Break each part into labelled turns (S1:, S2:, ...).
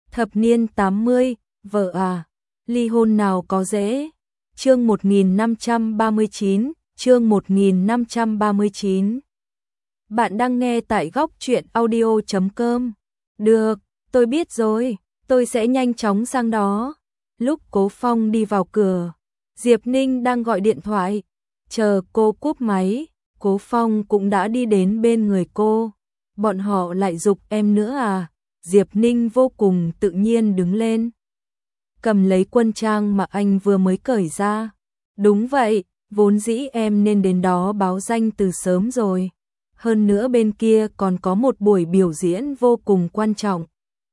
S1: Thập niên 80, vợ à, ly hôn nào có dễ. Chương 1539, chương 1539. Bạn đang nghe tại góc truyện audio.com. Được, tôi biết rồi, tôi sẽ nhanh chóng sang đó. Lúc Cố Phong đi vào cửa, Diệp Ninh đang gọi điện thoại. Chờ cô cúp máy, Cố Phong cũng đã đi đến bên người cô. Bọn họ lại giục em nữa à? Diệp Ninh vô cùng tự nhiên đứng lên, cầm lấy quân trang mà anh vừa mới cởi ra. Đúng vậy, vốn dĩ em nên đến đó báo danh từ sớm rồi. Hơn nữa bên kia còn có một buổi biểu diễn vô cùng quan trọng.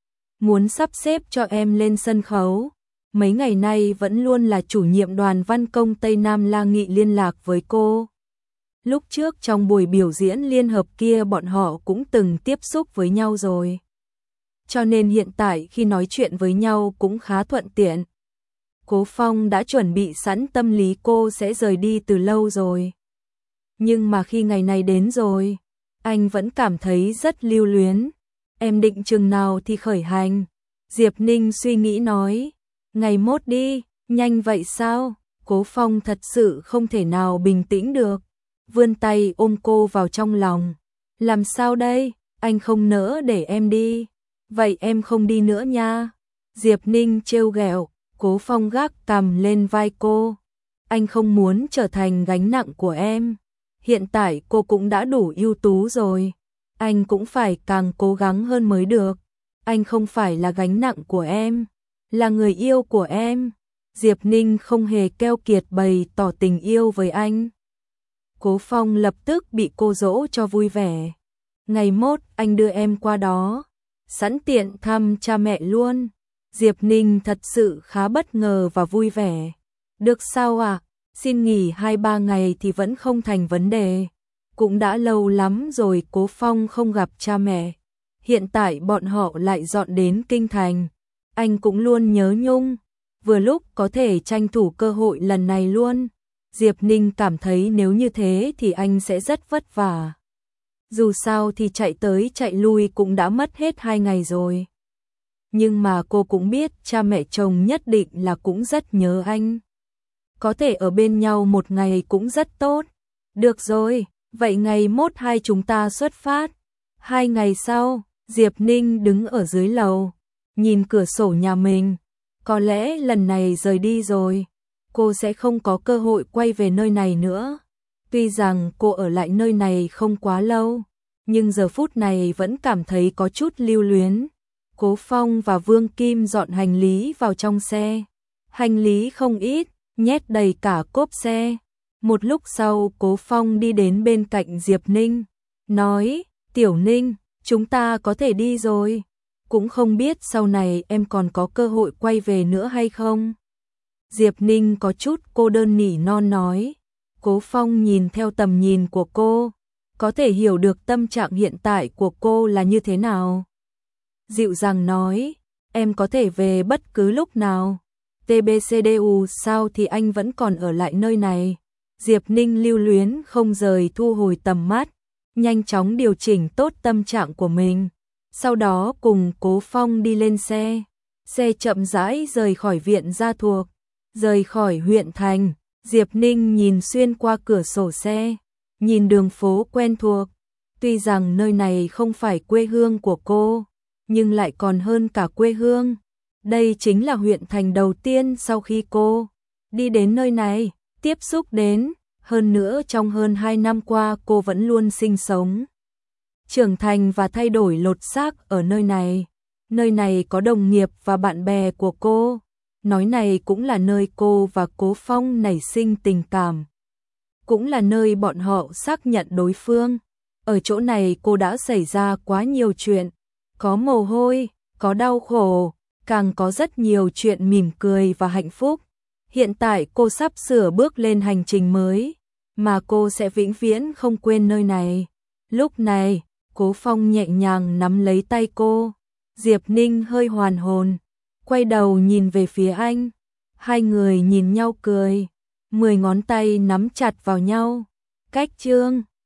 S1: Muốn sắp xếp cho em lên sân khấu. Mấy ngày nay vẫn luôn là chủ nhiệm đoàn văn công Tây Nam La Nghị liên lạc với cô. Lúc trước trong buổi biểu diễn liên hợp kia bọn họ cũng từng tiếp xúc với nhau rồi. Cho nên hiện tại khi nói chuyện với nhau cũng khá thuận tiện. Cố Phong đã chuẩn bị sẵn tâm lý cô sẽ rời đi từ lâu rồi. Nhưng mà khi ngày này đến rồi, anh vẫn cảm thấy rất lưu luyến. Em định chừng nào thì khởi hành? Diệp Ninh suy nghĩ nói. Ngày mốt đi, nhanh vậy sao? Cố Phong thật sự không thể nào bình tĩnh được. Vươn tay ôm cô vào trong lòng. Làm sao đây? Anh không nỡ để em đi. Vậy em không đi nữa nha. Diệp Ninh trêu ghẹo. Cố Phong gác cằm lên vai cô. Anh không muốn trở thành gánh nặng của em. Hiện tại cô cũng đã đủ ưu tú rồi. Anh cũng phải càng cố gắng hơn mới được. Anh không phải là gánh nặng của em, là người yêu của em. Diệp Ninh không hề keo kiệt bày tỏ tình yêu với anh. Cố Phong lập tức bị cô dỗ cho vui vẻ. Ngày mốt anh đưa em qua đó, sẵn tiện thăm cha mẹ luôn. Diệp Ninh thật sự khá bất ngờ và vui vẻ. Được sao ạ? Xin nghỉ 2-3 ngày thì vẫn không thành vấn đề. Cũng đã lâu lắm rồi Cố Phong không gặp cha mẹ. Hiện tại bọn họ lại dọn đến Kinh Thành. Anh cũng luôn nhớ nhung. Vừa lúc có thể tranh thủ cơ hội lần này luôn. Diệp Ninh cảm thấy nếu như thế thì anh sẽ rất vất vả. Dù sao thì chạy tới chạy lui cũng đã mất hết 2 ngày rồi. Nhưng mà cô cũng biết cha mẹ chồng nhất định là cũng rất nhớ anh. Có thể ở bên nhau một ngày cũng rất tốt. Được rồi, vậy ngày mốt hai chúng ta xuất phát. 2 ngày sau, Diệp Ninh đứng ở dưới lầu, nhìn cửa sổ nhà mình. Có lẽ lần này rời đi rồi, cô sẽ không có cơ hội quay về nơi này nữa. Tuy rằng cô ở lại nơi này không quá lâu, nhưng giờ phút này vẫn cảm thấy có chút lưu luyến. Cố Phong và Vương Kim dọn hành lý vào trong xe. Hành lý không ít, nhét đầy cả cốp xe. Một lúc sau Cố Phong đi đến bên cạnh Diệp Ninh, nói, Tiểu Ninh, chúng ta có thể đi rồi. Cũng không biết sau này em còn có cơ hội quay về nữa hay không. Diệp Ninh có chút cô đơn nỉ non nói. Cố Phong nhìn theo tầm nhìn của cô, có thể hiểu được tâm trạng hiện tại của cô là như thế nào. Dịu dàng nói, em có thể về bất cứ lúc nào. TBCDU sao thì anh vẫn còn ở lại nơi này. Diệp Ninh lưu luyến không rời thu hồi tầm mắt, nhanh chóng điều chỉnh tốt tâm trạng của mình. Sau đó cùng Cố Phong đi lên xe. Xe chậm rãi rời khỏi viện Gia Thuộc, rời khỏi huyện thành. Diệp Ninh nhìn xuyên qua cửa sổ xe, nhìn đường phố quen thuộc. Tuy rằng nơi này không phải quê hương của cô, nhưng lại còn hơn cả quê hương. Đây chính là huyện thành đầu tiên sau khi cô đi đến nơi này, tiếp xúc đến. Hơn nữa trong hơn 2 năm qua cô vẫn luôn sinh sống, trưởng thành và thay đổi lột xác ở nơi này. Nơi này có đồng nghiệp và bạn bè của cô. Nói này cũng là nơi cô và Cố Phong nảy sinh tình cảm. Cũng là nơi bọn họ xác nhận đối phương. Ở chỗ này cô đã xảy ra quá nhiều chuyện. Có mồ hôi, có đau khổ, càng có rất nhiều chuyện mỉm cười và hạnh phúc. Hiện tại cô sắp sửa bước lên hành trình mới, mà cô sẽ vĩnh viễn không quên nơi này. Lúc này, Cố Phong nhẹ nhàng nắm lấy tay cô. Diệp Ninh hơi hoàn hồn, quay đầu nhìn về phía anh. Hai người nhìn nhau cười, 10 ngón tay nắm chặt vào nhau. Cách chương